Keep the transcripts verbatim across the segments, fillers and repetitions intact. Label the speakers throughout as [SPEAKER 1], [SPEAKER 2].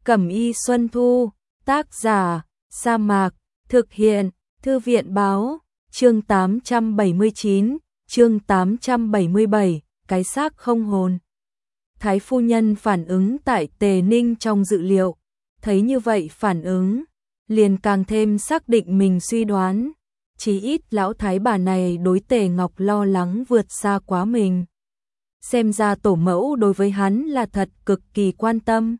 [SPEAKER 1] Cẩm y Xuân Thu, tác giả, Sa Mạc, thực hiện, Thư viện báo, chương tám trăm bảy mươi chín, chương tám trăm bảy mươi bảy, cái xác không hồn. Thái phu nhân phản ứng tại Tề Ninh trong dự liệu, thấy như vậy phản ứng, liền càng thêm xác định mình suy đoán, chí ít lão thái bà này đối Tề Ngọc lo lắng vượt xa quá mình. Xem ra tổ mẫu đối với hắn là thật cực kỳ quan tâm.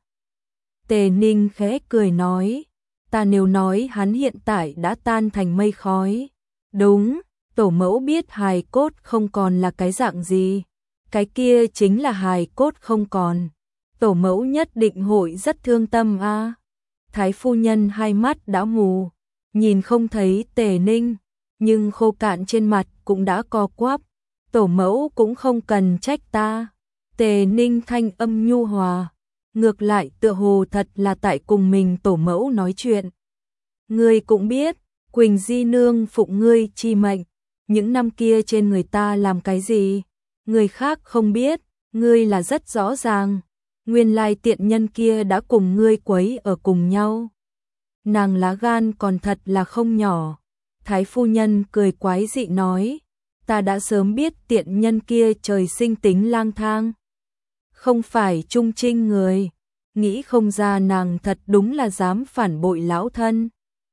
[SPEAKER 1] Tề Ninh khẽ cười nói, ta nếu nói hắn hiện tại đã tan thành mây khói. Đúng, tổ mẫu biết hài cốt không còn là cái dạng gì. Cái kia chính là hài cốt không còn. Tổ mẫu nhất định hội rất thương tâm a. À. Thái phu nhân hai mắt đã mù, nhìn không thấy Tề Ninh, nhưng khô cạn trên mặt cũng đã co quắp. Tổ mẫu cũng không cần trách ta. Tề Ninh thanh âm nhu hòa, ngược lại tựa hồ thật là tại cùng mình tổ mẫu nói chuyện. Ngươi cũng biết, Quỳnh Di nương phụng ngươi chi mệnh, những năm kia trên người ta làm cái gì, người khác không biết, ngươi là rất rõ ràng. Nguyên lai tiện nhân kia đã cùng ngươi quấy ở cùng nhau. Nàng lá gan còn thật là không nhỏ. Thái phu nhân cười quái dị nói, ta đã sớm biết tiện nhân kia trời sinh tính lang thang, không phải trung trinh người, nghĩ không ra nàng thật đúng là dám phản bội lão thân.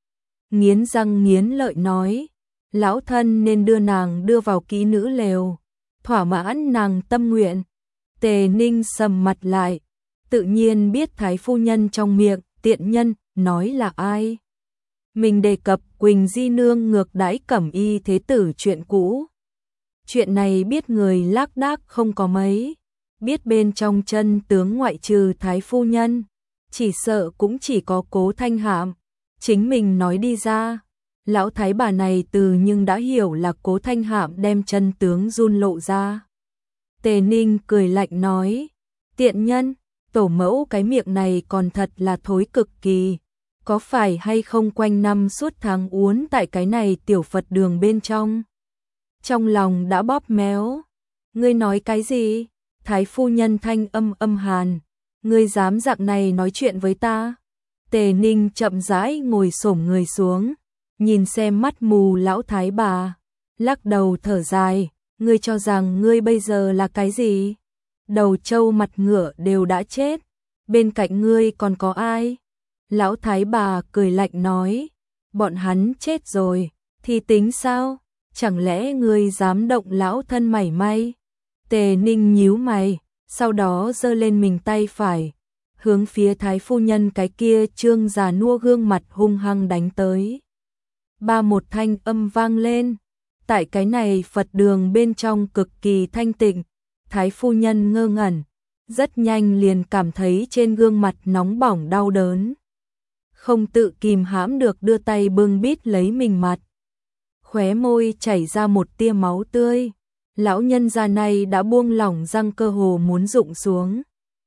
[SPEAKER 1] Nghiến răng nghiến lợi nói, lão thân nên đưa nàng đưa vào kỹ nữ lều, thỏa mãn nàng tâm nguyện. Tề Ninh sầm mặt lại, tự nhiên biết thái phu nhân trong miệng tiện nhân nói là ai. Mình đề cập Quỳnh Di nương ngược đãi Cẩm y thế tử chuyện cũ. Chuyện này biết người lác đác không có mấy, biết bên trong chân tướng ngoại trừ thái phu nhân, chỉ sợ cũng chỉ có Cố Thanh Hạm. Chính mình nói đi ra, lão thái bà này từ nhưng đã hiểu là Cố Thanh Hạm đem chân tướng run lộ ra. Tề Ninh cười lạnh nói, tiện nhân, tổ mẫu cái miệng này còn thật là thối cực kỳ, có phải hay không quanh năm suốt tháng uốn tại cái này tiểu Phật đường bên trong. Trong lòng đã bóp méo, ngươi nói cái gì? Thái phu nhân thanh âm âm hàn, ngươi dám dạng này nói chuyện với ta? Tề Ninh chậm rãi ngồi xổm người xuống, nhìn xem mắt mù lão thái bà, lắc đầu thở dài, ngươi cho rằng ngươi bây giờ là cái gì? Đầu trâu mặt ngựa đều đã chết, bên cạnh ngươi còn có ai? Lão thái bà cười lạnh nói, bọn hắn chết rồi, thì tính sao? Chẳng lẽ ngươi dám động lão thân mảy may? Tề Ninh nhíu mày, sau đó giơ lên mình tay phải, hướng phía thái phu nhân cái kia trương già nua gương mặt hung hăng đánh tới. Ba một thanh âm vang lên, tại cái này Phật đường bên trong cực kỳ thanh tịnh, thái phu nhân ngơ ngẩn, rất nhanh liền cảm thấy trên gương mặt nóng bỏng đau đớn. Không tự kìm hãm được đưa tay bưng bít lấy mình mặt. Khóe môi chảy ra một tia máu tươi, lão nhân già này đã buông lỏng răng cơ hồ muốn rụng xuống.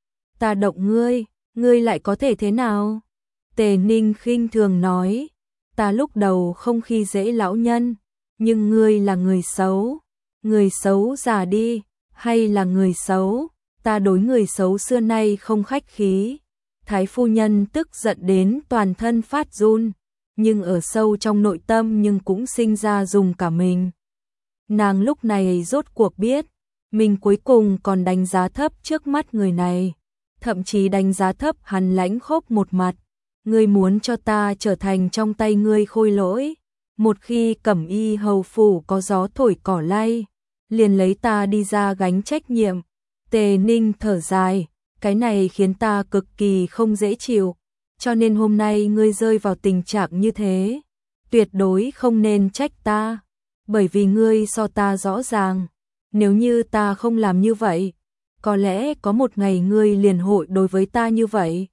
[SPEAKER 1] Ta động ngươi, ngươi lại có thể thế nào? Tề Ninh khinh thường nói, ta lúc đầu không khi dễ lão nhân, nhưng ngươi là người xấu, người xấu già đi, hay là người xấu, ta đối người xấu xưa nay không khách khí. Thái phu nhân tức giận đến toàn thân phát run, nhưng ở sâu trong nội tâm nhưng cũng sinh ra dùng cả mình. Nàng lúc này rốt cuộc biết, mình cuối cùng còn đánh giá thấp trước mắt người này, thậm chí đánh giá thấp hắn lãnh khốc một mặt. Ngươi muốn cho ta trở thành trong tay ngươi khôi lỗi, một khi Cẩm y hầu phủ có gió thổi cỏ lay, liền lấy ta đi ra gánh trách nhiệm. Tề Ninh thở dài, cái này khiến ta cực kỳ không dễ chịu, cho nên hôm nay ngươi rơi vào tình trạng như thế, tuyệt đối không nên trách ta, bởi vì ngươi so ta rõ ràng, nếu như ta không làm như vậy, có lẽ có một ngày ngươi liền hội đối với ta như vậy.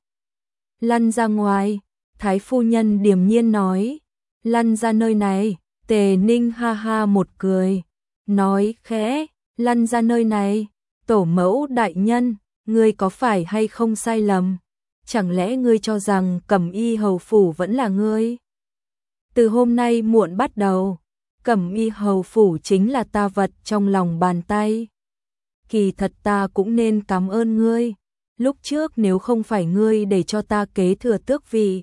[SPEAKER 1] Lăn ra ngoài, thái phu nhân điềm nhiên nói, lăn ra nơi này. Tề Ninh ha ha một cười, nói khẽ, lăn ra nơi này, tổ mẫu đại nhân, ngươi có phải hay không sai lầm? Chẳng lẽ ngươi cho rằng Cẩm y hầu phủ vẫn là ngươi? Từ hôm nay muộn bắt đầu, Cẩm y hầu phủ chính là ta vật trong lòng bàn tay. Kỳ thật ta cũng nên cảm ơn ngươi, lúc trước nếu không phải ngươi để cho ta kế thừa tước vị,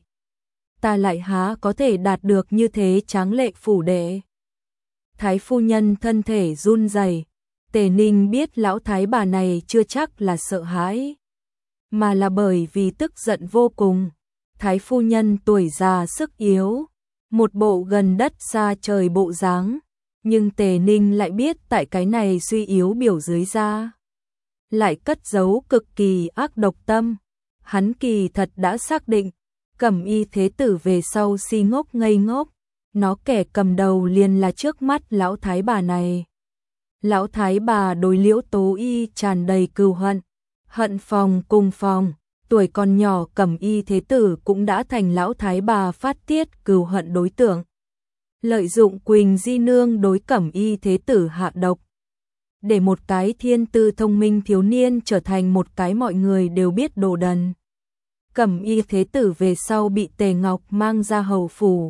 [SPEAKER 1] ta lại há có thể đạt được như thế tráng lệ phủ đệ. Thái phu nhân thân thể run rẩy, Tề Ninh biết lão thái bà này chưa chắc là sợ hãi, mà là bởi vì tức giận vô cùng. Thái phu nhân tuổi già sức yếu, một bộ gần đất xa trời bộ dáng, nhưng Tề Ninh lại biết tại cái này suy yếu biểu dưới da lại cất giấu cực kỳ ác độc tâm. Hắn kỳ thật đã xác định, Cẩm Y thế tử về sau si ngốc ngây ngốc, nó kẻ cầm đầu liền là trước mắt lão thái bà này. Lão thái bà đối Liễu Tố Y tràn đầy cừu hận, hận phòng cùng phòng, tuổi còn nhỏ Cẩm Y thế tử cũng đã thành lão thái bà phát tiết cừu hận đối tượng. Lợi dụng Quỳnh Di Nương đối Cẩm Y thế tử hạ độc, để một cái thiên tư thông minh thiếu niên trở thành một cái mọi người đều biết đồ đần. Cẩm Y thế tử về sau bị Tề Ngọc mang ra hầu phủ,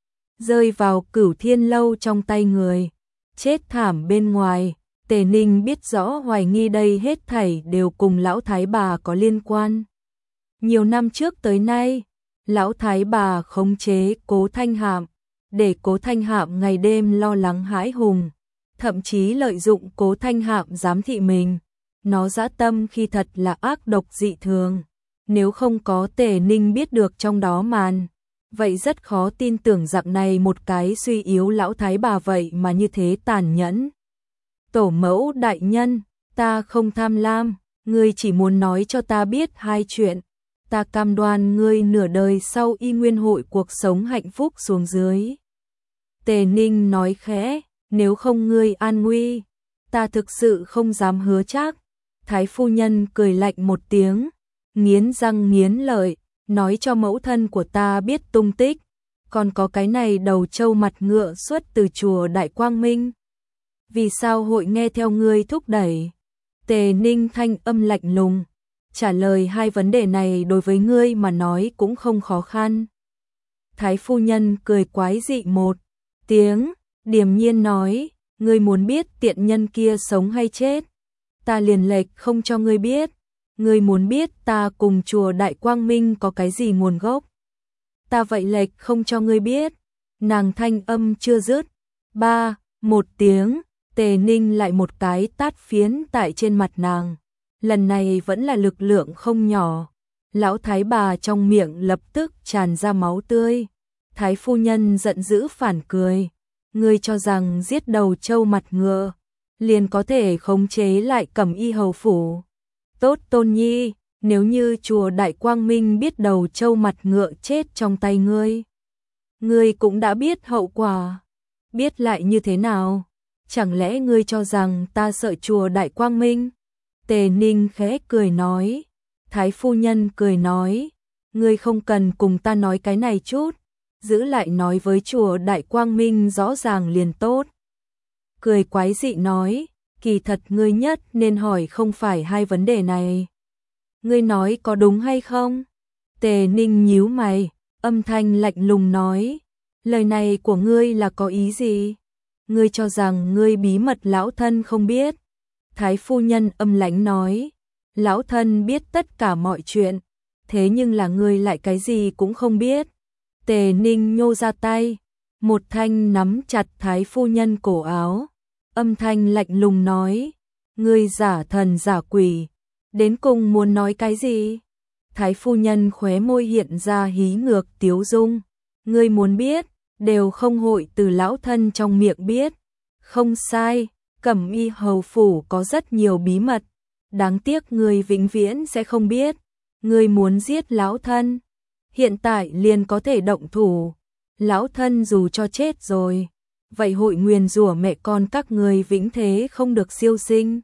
[SPEAKER 1] rơi vào Cửu Thiên lâu trong tay người, chết thảm bên ngoài. Tề Ninh biết rõ hoài nghi đây hết thảy đều cùng lão thái bà có liên quan. Nhiều năm trước tới nay, lão thái bà khống chế Cố Thanh Hạm, để Cố Thanh Hạm ngày đêm lo lắng hãi hùng, thậm chí lợi dụng Cố Thanh Hạm giám thị mình. Nó dã tâm khi thật là ác độc dị thường. Nếu không có Tề Ninh biết được trong đó màn, vậy rất khó tin tưởng dạng này một cái suy yếu lão thái bà vậy mà như thế tàn nhẫn. Tổ mẫu đại nhân, ta không tham lam, ngươi chỉ muốn nói cho ta biết hai chuyện. Ta cam đoan ngươi nửa đời sau y nguyên hội cuộc sống hạnh phúc xuống dưới. Tề Ninh nói khẽ, nếu không ngươi an nguy, ta thực sự không dám hứa chắc. Thái phu nhân cười lạnh một tiếng, nghiến răng nghiến lợi, nói cho mẫu thân của ta biết tung tích, còn có cái này đầu trâu mặt ngựa xuất từ chùa Đại Quang Minh. Vì sao hội nghe theo ngươi thúc đẩy? Tề Ninh thanh âm lạnh lùng, trả lời hai vấn đề này đối với ngươi mà nói cũng không khó khăn. Thái phu nhân cười quái dị một tiếng, điềm nhiên nói, ngươi muốn biết tiện nhân kia sống hay chết, ta liền lệch không cho ngươi biết. Ngươi muốn biết ta cùng chùa Đại Quang Minh có cái gì nguồn gốc, ta vậy lệch không cho ngươi biết. Nàng thanh âm chưa dứt, ba, một tiếng, Tề Ninh lại một cái tát phiến tại trên mặt nàng. Lần này vẫn là lực lượng không nhỏ. Lão thái bà trong miệng lập tức tràn ra máu tươi. Thái phu nhân giận dữ phản cười, ngươi cho rằng giết đầu trâu mặt ngựa liền có thể khống chế lại Cẩm Y hầu phủ? Tốt Tôn Nhi, nếu như chùa Đại Quang Minh biết đầu trâu mặt ngựa chết trong tay ngươi, ngươi cũng đã biết hậu quả, biết lại như thế nào? Chẳng lẽ ngươi cho rằng ta sợ chùa Đại Quang Minh? Tề Ninh khẽ cười nói. Thái phu nhân cười nói, ngươi không cần cùng ta nói cái này chút, giữ lại nói với chùa Đại Quang Minh rõ ràng liền tốt. Cười quái dị nói, kỳ thật ngươi nhất nên hỏi không phải hai vấn đề này. Ngươi nói có đúng hay không? Tề Ninh nhíu mày, âm thanh lạnh lùng nói, lời này của ngươi là có ý gì? Ngươi cho rằng ngươi bí mật lão thân không biết? Thái phu nhân âm lãnh nói, lão thân biết tất cả mọi chuyện, thế nhưng là ngươi lại cái gì cũng không biết. Tề Ninh nhô ra tay, một thanh nắm chặt thái phu nhân cổ áo, âm thanh lạnh lùng nói, ngươi giả thần giả quỷ, đến cùng muốn nói cái gì? Thái phu nhân khóe môi hiện ra hí ngược tiếu dung, ngươi muốn biết, đều không hội từ lão thân trong miệng biết. Không sai, Cẩm Y hầu phủ có rất nhiều bí mật, đáng tiếc ngươi vĩnh viễn sẽ không biết. Ngươi muốn giết lão thân, hiện tại liền có thể động thủ. Lão thân dù cho chết rồi, vậy hội nguyền rủa mẹ con các ngươi vĩnh thế không được siêu sinh.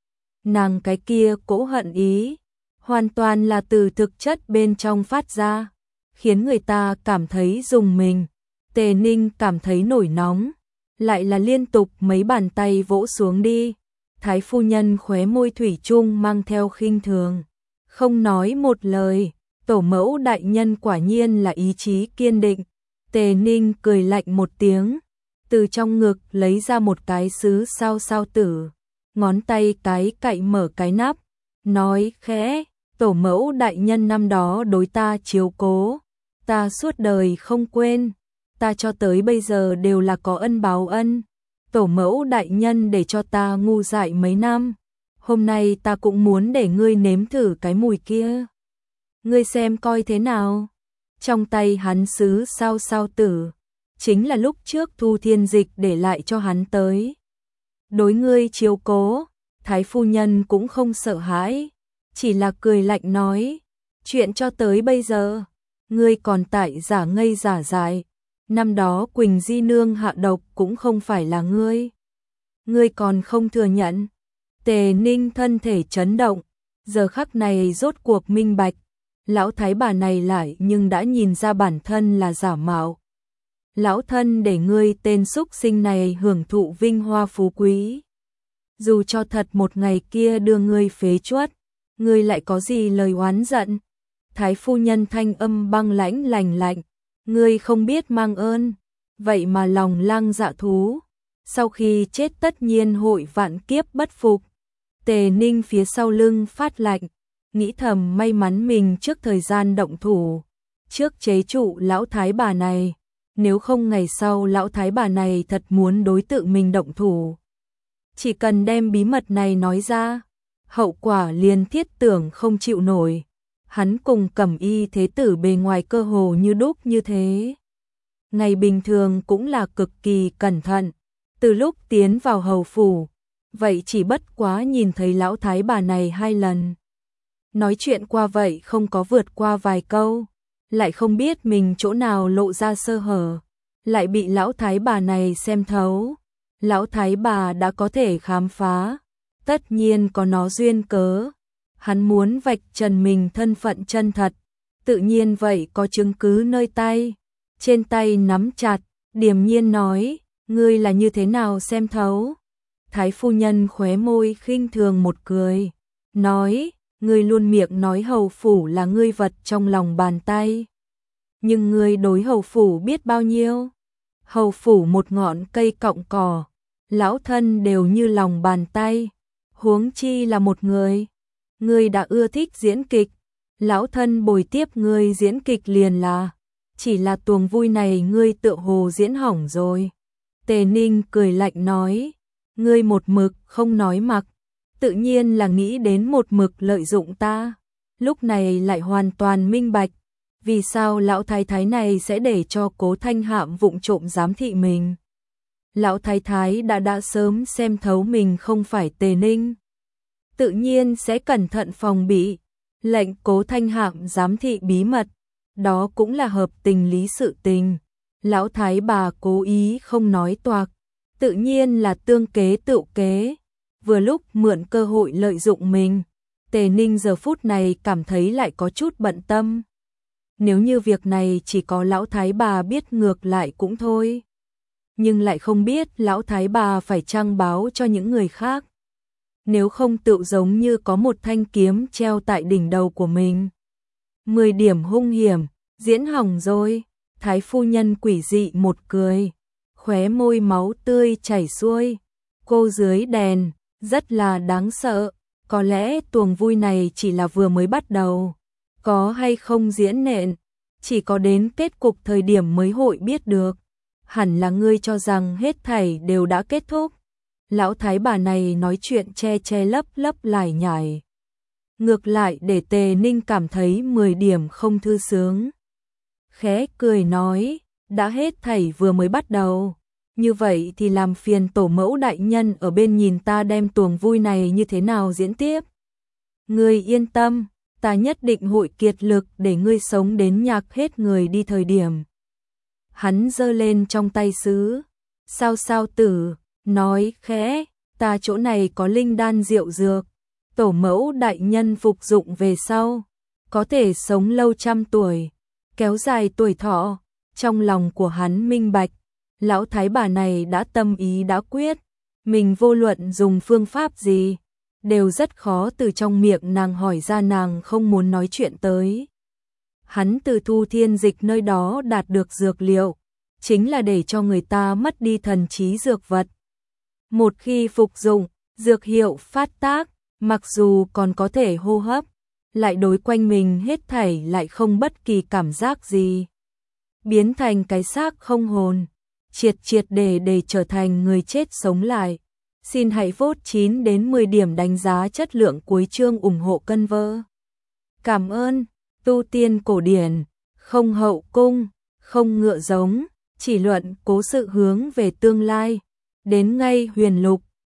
[SPEAKER 1] Nàng cái kia cỗ hận ý, hoàn toàn là từ thực chất bên trong phát ra, khiến người ta cảm thấy rùng mình. Tề Ninh cảm thấy nổi nóng, lại là liên tục mấy bàn tay vỗ xuống đi. Thái phu nhân khóe môi thủy chung mang theo khinh thường, không nói một lời. Tổ mẫu đại nhân quả nhiên là ý chí kiên định. Tề Ninh cười lạnh một tiếng, từ trong ngực lấy ra một cái sứ sao sao tử, ngón tay cái cậy mở cái nắp, nói khẽ, tổ mẫu đại nhân năm đó đối ta chiếu cố, ta suốt đời không quên, ta cho tới bây giờ đều là có ân báo ân. Tổ mẫu đại nhân để cho ta ngu dại mấy năm, hôm nay ta cũng muốn để ngươi nếm thử cái mùi kia. Ngươi xem coi thế nào. Trong tay hắn sứ sao sao tử, chính là lúc trước Thu Thiên Dịch để lại cho hắn tới. Đối ngươi chiếu cố, Thái phu nhân cũng không sợ hãi, chỉ là cười lạnh nói, chuyện cho tới bây giờ, ngươi còn tại giả ngây giả dại, năm đó Quỳnh Di Nương hạ độc cũng không phải là ngươi. Ngươi còn không thừa nhận. Tề Ninh thân thể chấn động, giờ khắc này rốt cuộc minh bạch, lão thái bà này lại nhưng đã nhìn ra bản thân là giả mạo. Lão thân để ngươi tên súc sinh này hưởng thụ vinh hoa phú quý. Dù cho thật một ngày kia đưa ngươi phế chuất, ngươi lại có gì lời oán giận? Thái phu nhân thanh âm băng lãnh lành lạnh, ngươi không biết mang ơn, vậy mà lòng lang dạ thú, sau khi chết tất nhiên hội vạn kiếp bất phục. Tề Ninh phía sau lưng phát lạnh, nghĩ thầm may mắn mình trước thời gian động thủ, trước chế trụ lão thái bà này, nếu không ngày sau lão thái bà này thật muốn đối tượng mình động thủ. Chỉ cần đem bí mật này nói ra, hậu quả liền thiết tưởng không chịu nổi. Hắn cùng Cẩm Y thế tử bề ngoài cơ hồ như đúc như thế. Ngày bình thường cũng là cực kỳ cẩn thận, từ lúc tiến vào hầu phủ, vậy chỉ bất quá nhìn thấy lão thái bà này hai lần. Nói chuyện qua vậy không có vượt qua vài câu, lại không biết mình chỗ nào lộ ra sơ hở, lại bị lão thái bà này xem thấu. Lão thái bà đã có thể khám phá, tất nhiên có nó duyên cớ. Hắn muốn vạch trần mình thân phận chân thật, tự nhiên vậy có chứng cứ nơi tay. Trên tay nắm chặt, điềm nhiên nói, ngươi là như thế nào xem thấu? Thái phu nhân khóe môi khinh thường một cười, nói, ngươi luôn miệng nói hầu phủ là ngươi vật trong lòng bàn tay. Nhưng ngươi đối hầu phủ biết bao nhiêu? Hầu phủ một ngọn cây cọng cỏ, lão thân đều như lòng bàn tay, huống chi là một người. Ngươi đã ưa thích diễn kịch, lão thân bồi tiếp ngươi diễn kịch liền là, chỉ là tuồng vui này ngươi tựa hồ diễn hỏng rồi. Tề Ninh cười lạnh nói, ngươi một mực không nói mặc, tự nhiên là nghĩ đến một mực lợi dụng ta. Lúc này lại hoàn toàn minh bạch, vì sao lão thái thái này sẽ để cho Cố Thanh Hạm vụng trộm giám thị mình. Lão thái thái đã đã sớm xem thấu mình không phải Tề Ninh, tự nhiên sẽ cẩn thận phòng bị, lệnh Cố Thanh Hạm giám thị bí mật, đó cũng là hợp tình lý sự tình. Lão thái bà cố ý không nói toạc, tự nhiên là tương kế tự kế, vừa lúc mượn cơ hội lợi dụng mình. Tề Ninh giờ phút này cảm thấy lại có chút bận tâm. Nếu như việc này chỉ có lão thái bà biết ngược lại cũng thôi, nhưng lại không biết lão thái bà phải chăng báo cho những người khác. Nếu không tự giống như có một thanh kiếm treo tại đỉnh đầu của mình. Mười điểm hung hiểm, diễn hỏng rồi. Thái phu nhân quỷ dị một cười, khóe môi máu tươi chảy xuôi. Cô dưới đèn, rất là đáng sợ. Có lẽ tuồng vui này chỉ là vừa mới bắt đầu. Có hay không diễn nện, chỉ có đến kết cục thời điểm mới hội biết được. Hẳn là ngươi cho rằng hết thảy đều đã kết thúc. Lão thái bà này nói chuyện che che lấp lấp lải nhải, ngược lại để Tề Ninh cảm thấy mười điểm không thư sướng. Khẽ cười nói, đã hết thảy vừa mới bắt đầu, như vậy thì làm phiền tổ mẫu đại nhân ở bên nhìn ta đem tuồng vui này như thế nào diễn tiếp. Ngươi yên tâm, ta nhất định hội kiệt lực để ngươi sống đến nhạc hết người đi thời điểm. Hắn giơ lên trong tay sứ, sao sao tử, nói khẽ, ta chỗ này có linh đan rượu dược, tổ mẫu đại nhân phục dụng về sau, có thể sống lâu trăm tuổi, kéo dài tuổi thọ. Trong lòng của hắn minh bạch, lão thái bà này đã tâm ý đã quyết, mình vô luận dùng phương pháp gì, đều rất khó từ trong miệng nàng hỏi ra nàng không muốn nói chuyện tới. Hắn từ Thu Thiên Dịch nơi đó đạt được dược liệu, chính là để cho người ta mất đi thần trí dược vật. Một khi phục dụng, dược hiệu phát tác, mặc dù còn có thể hô hấp, lại đối quanh mình hết thảy lại không bất kỳ cảm giác gì. Biến thành cái xác không hồn, triệt triệt để để trở thành người chết sống lại. Xin hãy vote chín đến mười điểm đánh giá chất lượng cuối chương ủng hộ cân vơ. Cảm ơn, tu tiên cổ điển, không hậu cung, không ngựa giống, chỉ luận cố sự hướng về tương lai. Đến ngay huyền lục,